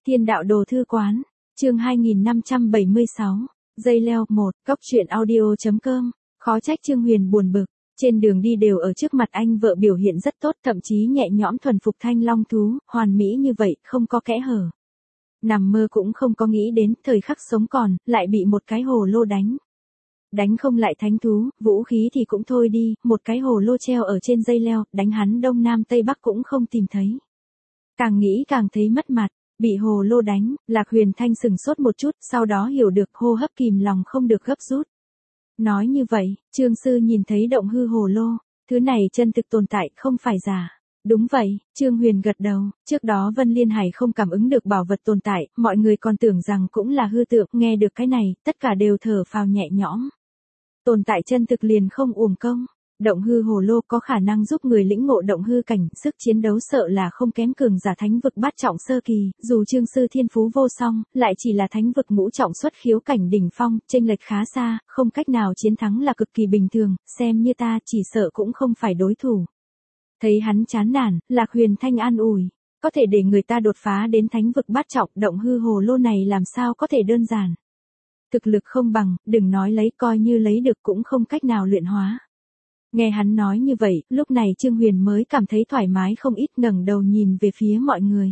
Thiên đạo đồ thư quán, chương 2576, dây leo 1, góc truyện audio.com, khó trách Trương Huyền buồn bực, trên đường đi đều ở trước mặt anh vợ biểu hiện rất tốt, thậm chí nhẹ nhõm thuần phục thanh long thú, hoàn mỹ như vậy, không có kẽ hở. Nằm mơ cũng không có nghĩ đến, thời khắc sống còn, lại bị một cái hồ lô đánh. Đánh không lại thánh thú, vũ khí thì cũng thôi đi, một cái hồ lô treo ở trên dây leo, đánh hắn đông nam tây bắc cũng không tìm thấy. Càng nghĩ càng thấy mất mặt, bị hồ lô đánh, Lạc Huyền Thanh sừng sốt một chút, sau đó hiểu được hô hấp kìm lòng không được gấp rút. Nói như vậy, Trương Sư nhìn thấy động hư hồ lô, thứ này chân thực tồn tại không phải giả. Đúng vậy, Trương Huyền gật đầu, trước đó Vân Liên Hải không cảm ứng được bảo vật tồn tại, mọi người còn tưởng rằng cũng là hư tượng, nghe được cái này, tất cả đều thở phào nhẹ nhõm. Tồn tại chân thực liền không uổng công. Động hư hồ lô có khả năng giúp người lĩnh ngộ động hư cảnh, sức chiến đấu sợ là không kém cường giả thánh vực bát trọng sơ kỳ, dù Trương Sư thiên phú vô song, lại chỉ là thánh vực ngũ trọng xuất khiếu cảnh đỉnh phong, chênh lệch khá xa, không cách nào chiến thắng là cực kỳ bình thường, xem như ta chỉ sợ cũng không phải đối thủ. Thấy hắn chán nản, Lạc Huyền Thanh an ủi, có thể để người ta đột phá đến thánh vực bát trọng, động hư hồ lô này làm sao có thể đơn giản. Thực lực không bằng, đừng nói lấy, coi như lấy được cũng không cách nào luyện hóa. Nghe hắn nói như vậy, lúc này Trương Huyền mới cảm thấy thoải mái không ít, ngẩng đầu nhìn về phía mọi người.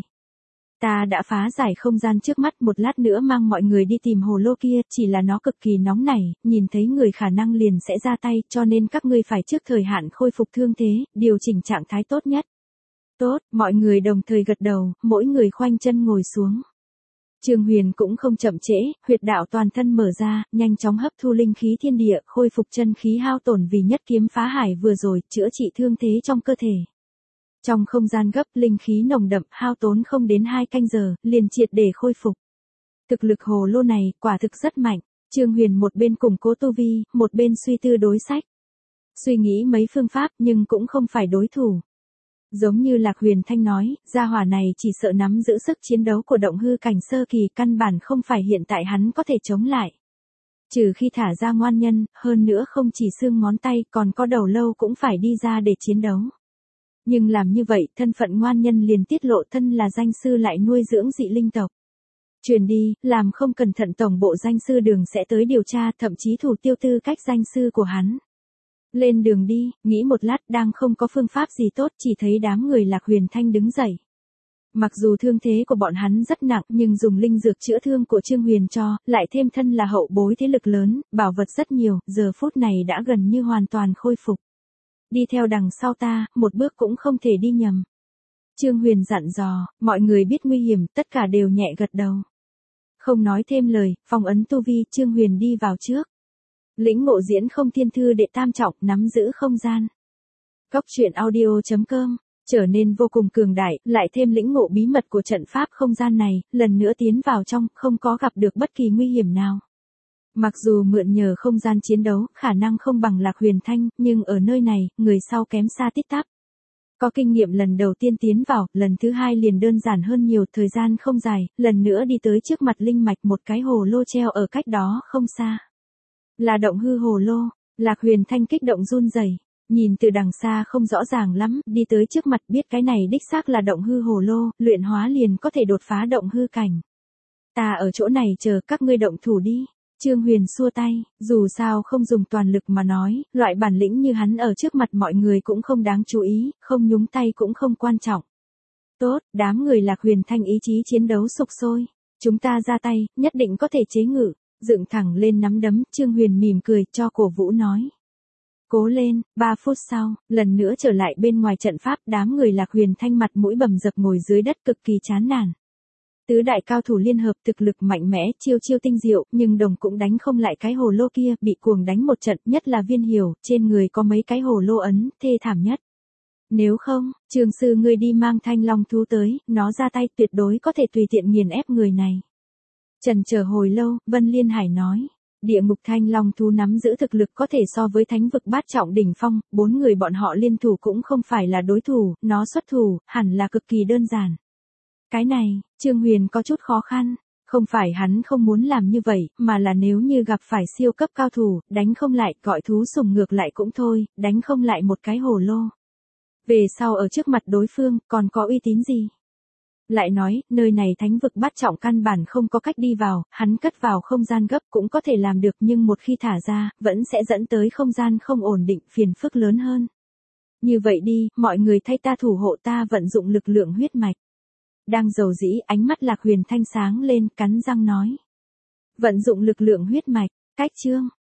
Ta đã phá giải không gian trước mắt, một lát nữa mang mọi người đi tìm hồ lô kia, chỉ là nó cực kỳ nóng nảy, nhìn thấy người khả năng liền sẽ ra tay, cho nên các ngươi phải trước thời hạn khôi phục thương thế, điều chỉnh trạng thái tốt nhất. Tốt, mọi người đồng thời gật đầu, mỗi người khoanh chân ngồi xuống. Trương Huyền cũng không chậm trễ, huyệt đạo toàn thân mở ra, nhanh chóng hấp thu linh khí thiên địa, khôi phục chân khí hao tổn vì nhất kiếm phá hải vừa rồi, chữa trị thương thế trong cơ thể. Trong không gian gấp, linh khí nồng đậm, hao tốn không đến 2 canh giờ, liền triệt để khôi phục. Thực lực hồ lô này, quả thực rất mạnh. Trương Huyền một bên củng cố tu vi, một bên suy tư đối sách. Suy nghĩ mấy phương pháp nhưng cũng không phải đối thủ. Giống như Lạc Huyền Thanh nói, gia hỏa này chỉ sợ nắm giữ sức chiến đấu của động hư cảnh sơ kỳ, căn bản không phải hiện tại hắn có thể chống lại. Trừ khi thả ra ngoan nhân, hơn nữa không chỉ xương ngón tay, còn có đầu lâu cũng phải đi ra để chiến đấu. Nhưng làm như vậy, thân phận ngoan nhân liền tiết lộ, thân là danh sư lại nuôi dưỡng dị linh tộc. Truyền đi, làm không cẩn thận tổng bộ danh sư đường sẽ tới điều tra, thậm chí thủ tiêu tư cách danh sư của hắn. Lên đường đi, nghĩ một lát đang không có phương pháp gì tốt, chỉ thấy đám người Lạc Huyền Thanh đứng dậy. Mặc dù thương thế của bọn hắn rất nặng nhưng dùng linh dược chữa thương của Trương Huyền cho, lại thêm thân là hậu bối thế lực lớn, bảo vật rất nhiều, giờ phút này đã gần như hoàn toàn khôi phục. Đi theo đằng sau ta, một bước cũng không thể đi nhầm. Trương Huyền dặn dò, mọi người biết nguy hiểm, tất cả đều nhẹ gật đầu. Không nói thêm lời, phong ấn tu vi, Trương Huyền đi vào trước. Lĩnh ngộ diễn không thiên thư đệ tam trọng, nắm giữ không gian. Góc truyện audio.com, trở nên vô cùng cường đại, lại thêm lĩnh ngộ bí mật của trận pháp không gian này, lần nữa tiến vào trong, không có gặp được bất kỳ nguy hiểm nào. Mặc dù mượn nhờ không gian chiến đấu, khả năng không bằng Lạc Huyền Thanh, nhưng ở nơi này, người sau kém xa tít tắp. Có kinh nghiệm lần đầu tiên tiến vào, lần thứ hai liền đơn giản hơn nhiều, thời gian không dài, lần nữa đi tới trước mặt linh mạch, một cái hồ lô treo ở cách đó không xa. Là động hư hồ lô, Lạc Huyền Thanh kích động run rẩy, nhìn từ đằng xa không rõ ràng lắm, đi tới trước mặt biết cái này đích xác là động hư hồ lô, luyện hóa liền có thể đột phá động hư cảnh. Ta ở chỗ này chờ các ngươi động thủ đi. Trương Huyền xua tay, dù sao không dùng toàn lực mà nói, loại bản lĩnh như hắn ở trước mặt mọi người cũng không đáng chú ý, không nhúng tay cũng không quan trọng. Tốt, đám người Lạc Huyền Thanh ý chí chiến đấu sục sôi, chúng ta ra tay, nhất định có thể chế ngự. Dựng thẳng lên nắm đấm, Trương Huyền mỉm cười, cho cổ vũ nói. Cố lên, 3 phút sau, lần nữa trở lại bên ngoài trận pháp, đám người Lạc Huyền Thanh mặt mũi bầm dập ngồi dưới đất cực kỳ chán nản. Tứ đại cao thủ liên hợp, thực lực mạnh mẽ, chiêu chiêu tinh diệu, nhưng đồng cũng đánh không lại cái hồ lô kia, bị cuồng đánh một trận, nhất là Viên Hiểu, trên người có mấy cái hồ lô ấn, thê thảm nhất. Nếu không, Trương Sư ngươi đi mang thanh long thú tới, nó ra tay tuyệt đối có thể tùy tiện nghiền ép người này. Chần chờ hồi lâu, Vân Liên Hải nói, địa ngục thanh long thú nắm giữ thực lực có thể so với thánh vực bát trọng đỉnh phong, 4 người bọn họ liên thủ cũng không phải là đối thủ, nó xuất thủ, hẳn là cực kỳ đơn giản. Cái này, Trương Huyền có chút khó khăn, không phải hắn không muốn làm như vậy, mà là nếu như gặp phải siêu cấp cao thủ, đánh không lại, gọi thú sủng ngược lại cũng thôi, đánh không lại một cái hồ lô. Về sau ở trước mặt đối phương, còn có uy tín gì? Lại nói, nơi này thánh vực bát trọng căn bản không có cách đi vào, hắn cất vào không gian gấp cũng có thể làm được nhưng một khi thả ra, vẫn sẽ dẫn tới không gian không ổn định, phiền phức lớn hơn. Như vậy đi, mọi người thay ta thủ hộ ta vận dụng lực lượng huyết mạch. Đang dầu dĩ, ánh mắt Lạc Huyền Thanh sáng lên, cắn răng nói. Vận dụng lực lượng huyết mạch, cách chương.